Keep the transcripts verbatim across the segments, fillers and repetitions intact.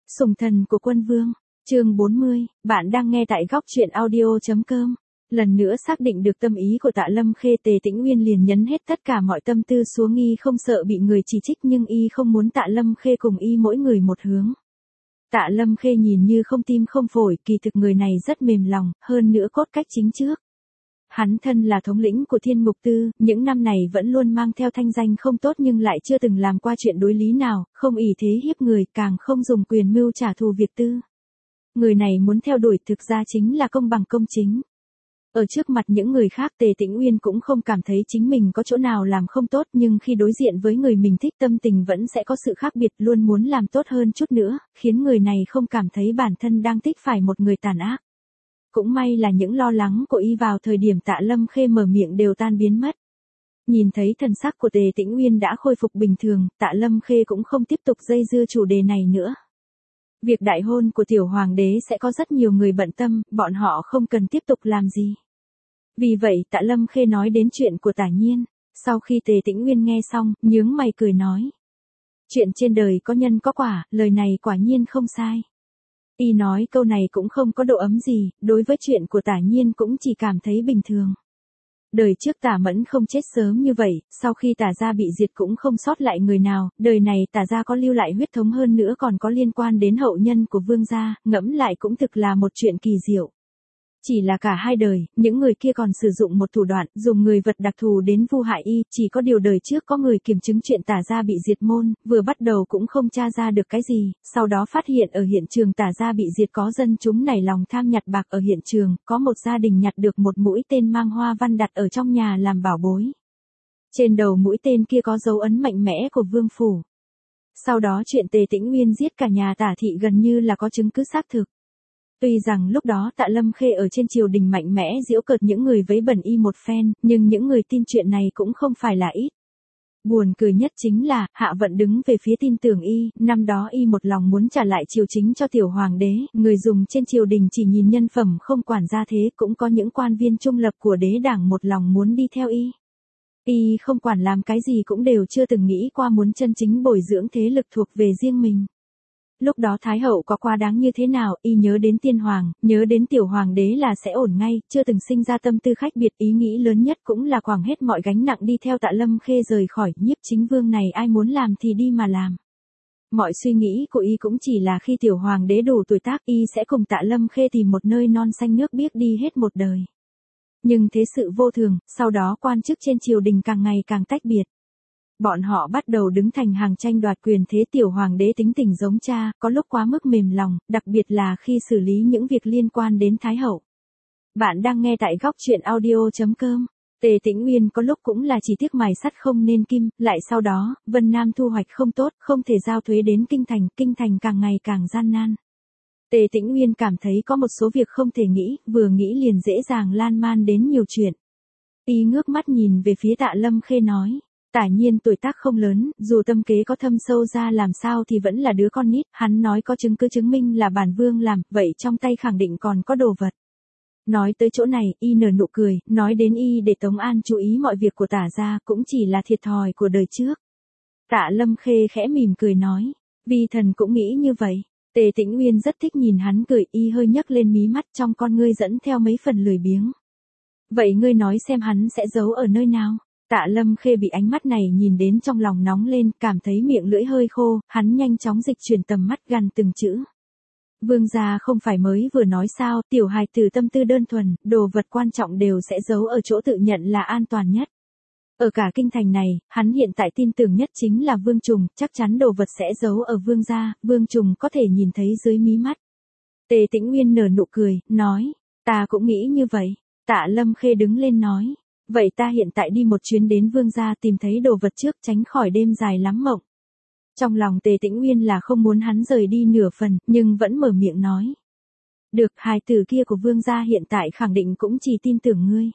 Sủng thần của quân vương, chương bốn mươi, bạn đang nghe tại góc truyện audio chấm com. Lần nữa xác định được tâm ý của Tạ Lâm Khê, Tề Tĩnh Uyên liền nhấn hết tất cả mọi tâm tư xuống. Y không sợ bị người chỉ trích nhưng y không muốn Tạ Lâm Khê cùng y mỗi người một hướng. Tạ Lâm Khê nhìn như không tim không phổi, kỳ thực người này rất mềm lòng, hơn nữa cốt cách chính trước. Hắn thân là thống lĩnh của Thiên Mục Tư, những năm này vẫn luôn mang theo thanh danh không tốt nhưng lại chưa từng làm qua chuyện đối lý nào, không ỷ thế hiếp người, càng không dùng quyền mưu trả thù việc tư. Người này muốn theo đuổi thực ra chính là công bằng công chính. Ở trước mặt những người khác, Tề Tĩnh Uyên cũng không cảm thấy chính mình có chỗ nào làm không tốt, nhưng khi đối diện với người mình thích tâm tình vẫn sẽ có sự khác biệt, luôn muốn làm tốt hơn chút nữa, khiến người này không cảm thấy bản thân đang thích phải một người tàn ác. Cũng may là những lo lắng của y vào thời điểm Tạ Lâm Khê mở miệng đều tan biến mất. Nhìn thấy thần sắc của Tề Tĩnh Uyên đã khôi phục bình thường, Tạ Lâm Khê cũng không tiếp tục dây dưa chủ đề này nữa. Việc đại hôn của tiểu hoàng đế sẽ có rất nhiều người bận tâm, bọn họ không cần tiếp tục làm gì. Vì vậy Tạ Lâm Khê nói đến chuyện của Tả Nhiên. Sau khi Tề Tĩnh Uyên nghe xong, nhướng mày cười nói: chuyện trên đời có nhân có quả, lời này quả nhiên không sai. Y nói câu này cũng không có độ ấm gì, đối với chuyện của Tả Nhiên cũng chỉ cảm thấy bình thường. Đời trước Tả Mẫn không chết sớm như vậy, sau khi Tả gia bị diệt cũng không sót lại người nào, đời này Tả gia có lưu lại huyết thống, hơn nữa còn có liên quan đến hậu nhân của vương gia, ngẫm lại cũng thực là một chuyện kỳ diệu. Chỉ là cả hai đời, những người kia còn sử dụng một thủ đoạn, dùng người vật đặc thù đến vu hại y, chỉ có điều đời trước có người kiểm chứng chuyện Tả gia bị diệt môn, vừa bắt đầu cũng không tra ra được cái gì, sau đó phát hiện ở hiện trường Tả gia bị diệt có dân chúng nảy lòng tham nhặt bạc ở hiện trường, có một gia đình nhặt được một mũi tên mang hoa văn đặt ở trong nhà làm bảo bối. Trên đầu mũi tên kia có dấu ấn mạnh mẽ của vương phủ. Sau đó chuyện Tề Tĩnh Uyên giết cả nhà Tả thị gần như là có chứng cứ xác thực. Tuy rằng lúc đó Tạ Lâm Khê ở trên triều đình mạnh mẽ giễu cợt những người vấy bẩn y một phen, nhưng những người tin chuyện này cũng không phải là ít. Buồn cười nhất chính là, Hạ Vận đứng về phía tin tưởng y, năm đó y một lòng muốn trả lại triều chính cho tiểu hoàng đế, người dùng trên triều đình chỉ nhìn nhân phẩm không quản gia thế, cũng có những quan viên trung lập của đế đảng một lòng muốn đi theo y. Y không quản làm cái gì cũng đều chưa từng nghĩ qua muốn chân chính bồi dưỡng thế lực thuộc về riêng mình. Lúc đó Thái hậu có quá đáng như thế nào, y nhớ đến tiên hoàng, nhớ đến tiểu hoàng đế là sẽ ổn ngay, chưa từng sinh ra tâm tư khách biệt, ý nghĩ lớn nhất cũng là quẳng hết mọi gánh nặng đi theo Tạ Lâm Khê rời khỏi. Nhiếp chính vương này ai muốn làm thì đi mà làm. Mọi suy nghĩ của y cũng chỉ là khi tiểu hoàng đế đủ tuổi tác y sẽ cùng Tạ Lâm Khê tìm một nơi non xanh nước biếc đi hết một đời. Nhưng thế sự vô thường, sau đó quan chức trên triều đình càng ngày càng tách biệt. Bọn họ bắt đầu đứng thành hàng tranh đoạt quyền thế, tiểu hoàng đế tính tình giống cha, có lúc quá mức mềm lòng, đặc biệt là khi xử lý những việc liên quan đến Thái hậu. Bạn đang nghe tại góc truyện audio chấm com. Tề Tĩnh Uyên có lúc cũng là chỉ tiếc mài sắt không nên kim, lại sau đó, Vân Nam thu hoạch không tốt, không thể giao thuế đến kinh thành, kinh thành càng ngày càng gian nan. Tề Tĩnh Uyên cảm thấy có một số việc không thể nghĩ, vừa nghĩ liền dễ dàng lan man đến nhiều chuyện. Y ngước mắt nhìn về phía Tạ Lâm Khê nói: Tả Nhiên tuổi tác không lớn, dù tâm kế có thâm sâu ra làm sao thì vẫn là đứa con nít, hắn nói có chứng cứ chứng minh là bản vương làm, vậy trong tay khẳng định còn có đồ vật. Nói tới chỗ này, y nở nụ cười, nói đến y để Tống An chú ý mọi việc của Tả gia cũng chỉ là thiệt thòi của đời trước. Tạ Lâm Khê khẽ mỉm cười nói: Vi thần cũng nghĩ như vậy. Tề Tĩnh Uyên rất thích nhìn hắn cười, y hơi nhấc lên mí mắt, trong con ngươi dẫn theo mấy phần lười biếng. Vậy ngươi nói xem hắn sẽ giấu ở nơi nào? Tạ Lâm Khê bị ánh mắt này nhìn đến trong lòng nóng lên, cảm thấy miệng lưỡi hơi khô, hắn nhanh chóng dịch chuyển tầm mắt gần từng chữ. Vương gia không phải mới vừa nói sao, tiểu hài tử tâm tư đơn thuần, đồ vật quan trọng đều sẽ giấu ở chỗ tự nhận là an toàn nhất. Ở cả kinh thành này, hắn hiện tại tin tưởng nhất chính là Vương Trùng, chắc chắn đồ vật sẽ giấu ở vương gia, Vương Trùng có thể nhìn thấy dưới mí mắt. Tề Tĩnh Uyên nở nụ cười, nói: ta cũng nghĩ như vậy. Tạ Lâm Khê đứng lên nói: vậy ta hiện tại đi một chuyến đến vương gia tìm thấy đồ vật trước, tránh khỏi đêm dài lắm mộng. Trong lòng Tề Tĩnh Uyên là không muốn hắn rời đi nửa phần, nhưng vẫn mở miệng nói: được, hài tử kia của vương gia hiện tại khẳng định cũng chỉ tin tưởng ngươi.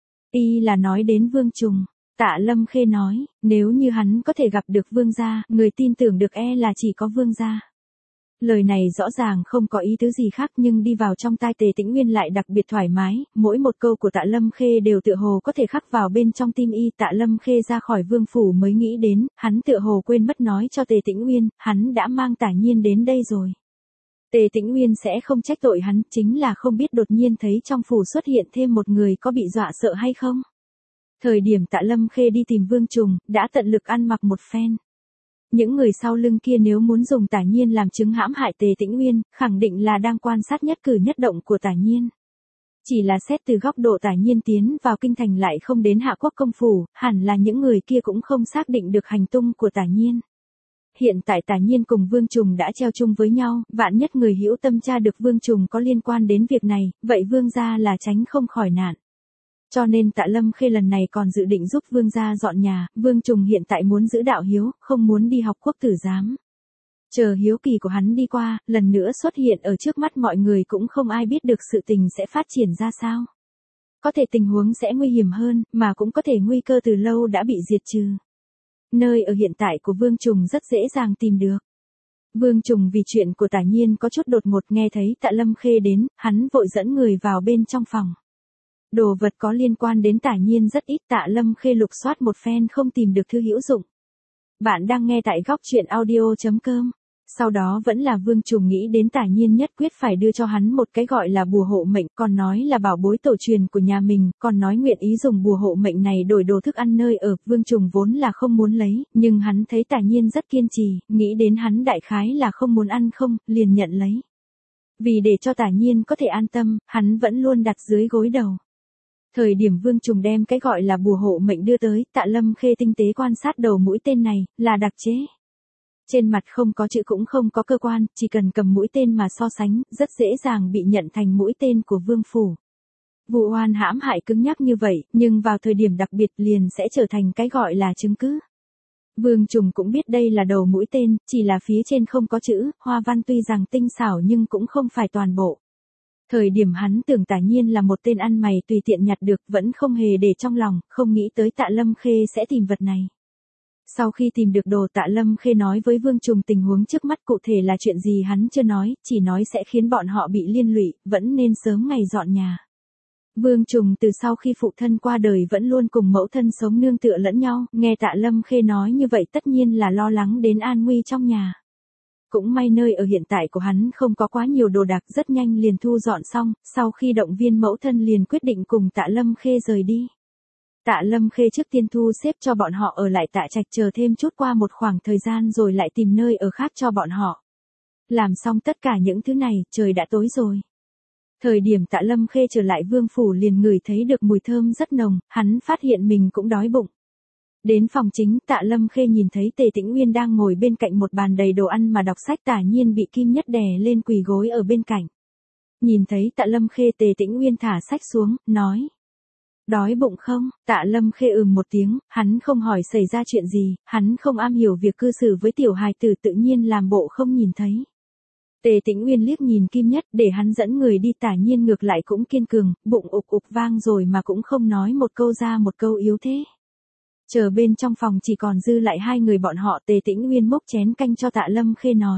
Y là nói đến Vương Trùng. Tạ Lâm Khê nói: nếu như hắn có thể gặp được vương gia, người tin tưởng được e là chỉ có vương gia. Lời này rõ ràng không có ý tứ gì khác nhưng đi vào trong tai Tề Tĩnh Uyên lại đặc biệt thoải mái, mỗi một câu của Tạ Lâm Khê đều tựa hồ có thể khắc vào bên trong tim y. Tạ Lâm Khê ra khỏi vương phủ mới nghĩ đến, hắn tựa hồ quên mất nói cho Tề Tĩnh Uyên, hắn đã mang Tả Nhiên đến đây rồi. Tề Tĩnh Uyên sẽ không trách tội hắn, chính là không biết đột nhiên thấy trong phủ xuất hiện thêm một người có bị dọa sợ hay không. Thời điểm Tạ Lâm Khê đi tìm Vương Trùng, đã tận lực ăn mặc một phen. Những người sau lưng kia nếu muốn dùng Tả Nhiên làm chứng hãm hại Tề Tĩnh Uyên, khẳng định là đang quan sát nhất cử nhất động của Tả Nhiên. Chỉ là xét từ góc độ Tả Nhiên tiến vào kinh thành lại không đến Hạ Quốc công phủ, hẳn là những người kia cũng không xác định được hành tung của Tả Nhiên. Hiện tại Tả Nhiên cùng Vương Trùng đã treo chung với nhau, vạn nhất người hữu tâm tra được Vương Trùng có liên quan đến việc này, vậy Vương gia là tránh không khỏi nạn. Cho nên Tạ Lâm Khê lần này còn dự định giúp Vương gia dọn nhà, Vương Trùng hiện tại muốn giữ đạo hiếu, không muốn đi học quốc tử giám. Chờ hiếu kỳ của hắn đi qua, lần nữa xuất hiện ở trước mắt mọi người cũng không ai biết được sự tình sẽ phát triển ra sao. Có thể tình huống sẽ nguy hiểm hơn, mà cũng có thể nguy cơ từ lâu đã bị diệt trừ. Nơi ở hiện tại của Vương Trùng rất dễ dàng tìm được. Vương Trùng vì chuyện của Tả Nhiên có chút đột ngột nghe thấy Tạ Lâm Khê đến, hắn vội dẫn người vào bên trong phòng. Đồ vật có liên quan đến Tả Nhiên rất ít, Tạ Lâm Khê lục soát một phen không tìm được thư hữu dụng. Bạn đang nghe tại góc truyện audio chấm com. Sau đó vẫn là Vương Trùng nghĩ đến Tả Nhiên nhất quyết phải đưa cho hắn một cái gọi là bùa hộ mệnh, còn nói là bảo bối tổ truyền của nhà mình, còn nói nguyện ý dùng bùa hộ mệnh này đổi đồ thức ăn nơi ở. Vương Trùng vốn là không muốn lấy, nhưng hắn thấy Tả Nhiên rất kiên trì, nghĩ đến hắn đại khái là không muốn ăn không, liền nhận lấy. Vì để cho Tả Nhiên có thể an tâm, hắn vẫn luôn đặt dưới gối đầu. Thời điểm Vương Trùng đem cái gọi là bùa hộ mệnh đưa tới, Tạ Lâm Khê tinh tế quan sát đầu mũi tên này, là đặc chế. Trên mặt không có chữ cũng không có cơ quan, chỉ cần cầm mũi tên mà so sánh, rất dễ dàng bị nhận thành mũi tên của Vương Phủ. Vụ oan hãm hại cứng nhắc như vậy, nhưng vào thời điểm đặc biệt liền sẽ trở thành cái gọi là chứng cứ. Vương Trùng cũng biết đây là đầu mũi tên, chỉ là phía trên không có chữ, hoa văn tuy rằng tinh xảo nhưng cũng không phải toàn bộ. Thời điểm hắn tưởng Tả Nhiên là một tên ăn mày tùy tiện nhặt được, vẫn không hề để trong lòng, không nghĩ tới Tạ Lâm Khê sẽ tìm vật này. Sau khi tìm được đồ, Tạ Lâm Khê nói với Vương Trùng tình huống trước mắt, cụ thể là chuyện gì hắn chưa nói, chỉ nói sẽ khiến bọn họ bị liên lụy, vẫn nên sớm ngày dọn nhà. Vương Trùng từ sau khi phụ thân qua đời vẫn luôn cùng mẫu thân sống nương tựa lẫn nhau, nghe Tạ Lâm Khê nói như vậy tất nhiên là lo lắng đến an nguy trong nhà. Cũng may nơi ở hiện tại của hắn không có quá nhiều đồ đạc, rất nhanh liền thu dọn xong, sau khi động viên mẫu thân liền quyết định cùng Tạ Lâm Khê rời đi. Tạ Lâm Khê trước tiên thu xếp cho bọn họ ở lại Tạ Trạch chờ thêm chút qua một khoảng thời gian rồi lại tìm nơi ở khác cho bọn họ. Làm xong tất cả những thứ này, trời đã tối rồi. Thời điểm Tạ Lâm Khê trở lại Vương Phủ liền ngửi thấy được mùi thơm rất nồng, hắn phát hiện mình cũng đói bụng. Đến phòng chính, Tạ Lâm Khê nhìn thấy Tề Tĩnh Uyên đang ngồi bên cạnh một bàn đầy đồ ăn mà đọc sách, Tả Nhiên bị Kim Nhất đè lên quỳ gối ở bên cạnh. Nhìn thấy Tạ Lâm Khê, Tề Tĩnh Uyên thả sách xuống, nói. Đói bụng không? Tạ Lâm Khê ừm một tiếng, hắn không hỏi xảy ra chuyện gì, hắn không am hiểu việc cư xử với tiểu hài tử, tự nhiên làm bộ không nhìn thấy. Tề Tĩnh Uyên liếc nhìn Kim Nhất để hắn dẫn người đi, Tả Nhiên ngược lại cũng kiên cường, bụng ục ục vang rồi mà cũng không nói một câu ra một câu yếu thế. Chờ bên trong phòng chỉ còn dư lại hai người bọn họ, Tề Tĩnh Uyên múc chén canh cho Tạ Lâm Khê nói.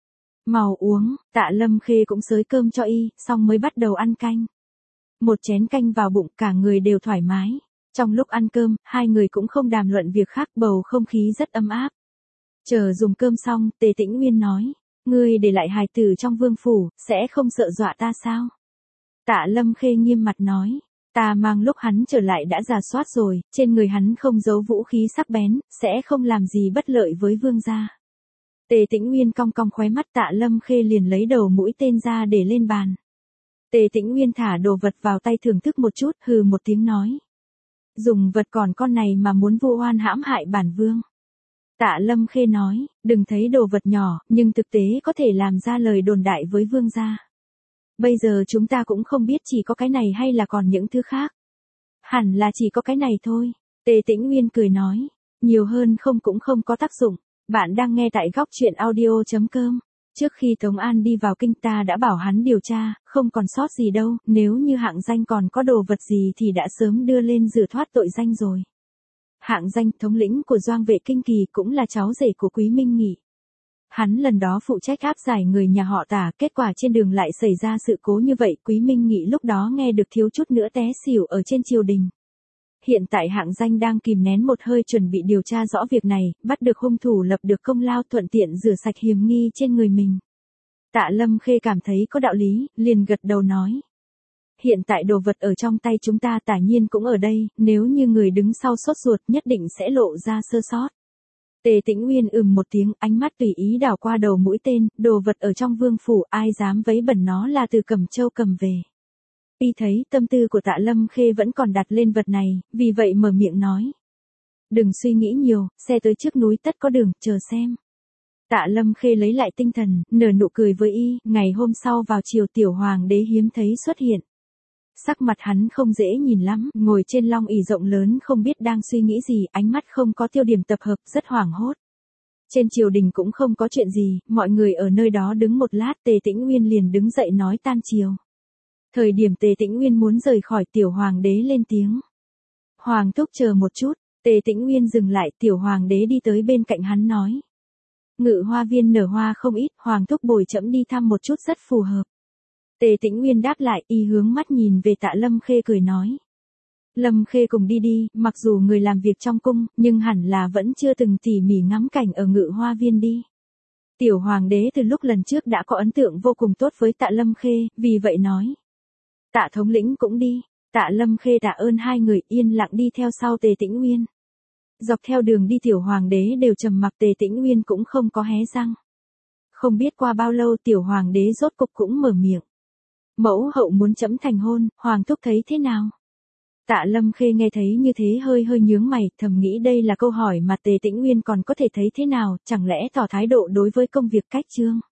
Mau uống, Tạ Lâm Khê cũng xới cơm cho y, xong mới bắt đầu ăn canh. Một chén canh vào bụng, cả người đều thoải mái. Trong lúc ăn cơm, hai người cũng không đàm luận việc khác, bầu không khí rất ấm áp. Chờ dùng cơm xong, Tề Tĩnh Uyên nói. Ngươi để lại hài tử trong Vương Phủ, sẽ không sợ dọa ta sao? Tạ Lâm Khê nghiêm mặt nói. Ta mang lúc hắn trở lại đã rà soát rồi, trên người hắn không giấu vũ khí sắc bén, sẽ không làm gì bất lợi với Vương gia. Tề Tĩnh Uyên cong cong khóe mắt, Tạ Lâm Khê liền lấy đầu mũi tên ra để lên bàn. Tề Tĩnh Uyên thả đồ vật vào tay thưởng thức một chút, hừ một tiếng nói. Dùng vật còn con này mà muốn vu oan hãm hại bản vương. Tạ Lâm Khê nói, đừng thấy đồ vật nhỏ, nhưng thực tế có thể làm ra lời đồn đại với vương gia. Bây giờ chúng ta cũng không biết chỉ có cái này hay là còn những thứ khác. Hẳn là chỉ có cái này thôi. Tề Tĩnh Uyên cười nói, nhiều hơn không cũng không có tác dụng. Bạn đang nghe tại góc truyện audio chấm com. Trước khi Tống An đi vào kinh ta đã bảo hắn điều tra, không còn sót gì đâu, nếu như Hạng Danh còn có đồ vật gì thì đã sớm đưa lên rửa thoát tội danh rồi. Hạng Danh, thống lĩnh của Doang vệ Kinh Kỳ, cũng là cháu rể của Quý Minh Nghị. Hắn lần đó phụ trách áp giải người nhà họ Tả, kết quả trên đường lại xảy ra sự cố như vậy, Quý Minh Nghị lúc đó nghe được thiếu chút nữa té xỉu ở trên triều đình. Hiện tại Hạng Danh đang kìm nén một hơi chuẩn bị điều tra rõ việc này, bắt được hung thủ, lập được công lao, thuận tiện rửa sạch hiểm nghi trên người mình. Tạ Lâm Khê cảm thấy có đạo lý, liền gật đầu nói. Hiện tại đồ vật ở trong tay chúng ta Tả Nhiên cũng ở đây, nếu như người đứng sau sốt ruột nhất định sẽ lộ ra sơ sót. Tề Tĩnh Uyên ừm một tiếng, ánh mắt tùy ý đảo qua đầu mũi tên, đồ vật ở trong vương phủ ai dám vấy bẩn nó là từ Cẩm Châu cầm về. Y thấy tâm tư của Tạ Lâm Khê vẫn còn đặt lên vật này, vì vậy mở miệng nói. Đừng suy nghĩ nhiều, xe tới trước núi tất có đường, chờ xem. Tạ Lâm Khê lấy lại tinh thần, nở nụ cười với y, ngày hôm sau vào chiều tiểu hoàng đế hiếm thấy xuất hiện. Sắc mặt hắn không dễ nhìn lắm, ngồi trên long ỷ rộng lớn không biết đang suy nghĩ gì, ánh mắt không có tiêu điểm tập hợp, rất hoảng hốt. Trên triều đình cũng không có chuyện gì, mọi người ở nơi đó đứng một lát, Tề Tĩnh Uyên liền đứng dậy nói tan triều. Thời điểm Tề Tĩnh Uyên muốn rời khỏi, tiểu hoàng đế lên tiếng. Hoàng thúc chờ một chút, Tề Tĩnh Uyên dừng lại, tiểu hoàng đế đi tới bên cạnh hắn nói. Ngự hoa viên nở hoa không ít, hoàng thúc bồi trẫm đi thăm một chút rất phù hợp. Tề Tĩnh Uyên đáp lại, y hướng mắt nhìn về Tạ Lâm Khê cười nói. Lâm Khê cùng đi đi, mặc dù người làm việc trong cung, nhưng hẳn là vẫn chưa từng tỉ mỉ ngắm cảnh ở ngự hoa viên đi. Tiểu hoàng đế từ lúc lần trước đã có ấn tượng vô cùng tốt với Tạ Lâm Khê, vì vậy nói. Tạ thống lĩnh cũng đi. Tạ Lâm Khê tạ ơn hai người, yên lặng đi theo sau Tề Tĩnh Uyên. Dọc theo đường đi tiểu hoàng đế đều trầm mặc, Tề Tĩnh Uyên cũng không có hé răng. Không biết qua bao lâu tiểu hoàng đế rốt cục cũng mở miệng. Mẫu hậu muốn trẫm thành hôn, hoàng thúc thấy thế nào? Tạ Lâm Khê nghe thấy như thế hơi hơi nhướng mày, thầm nghĩ đây là câu hỏi mà Tề Tĩnh Uyên còn có thể thấy thế nào, chẳng lẽ tỏ thái độ đối với công việc cách trương.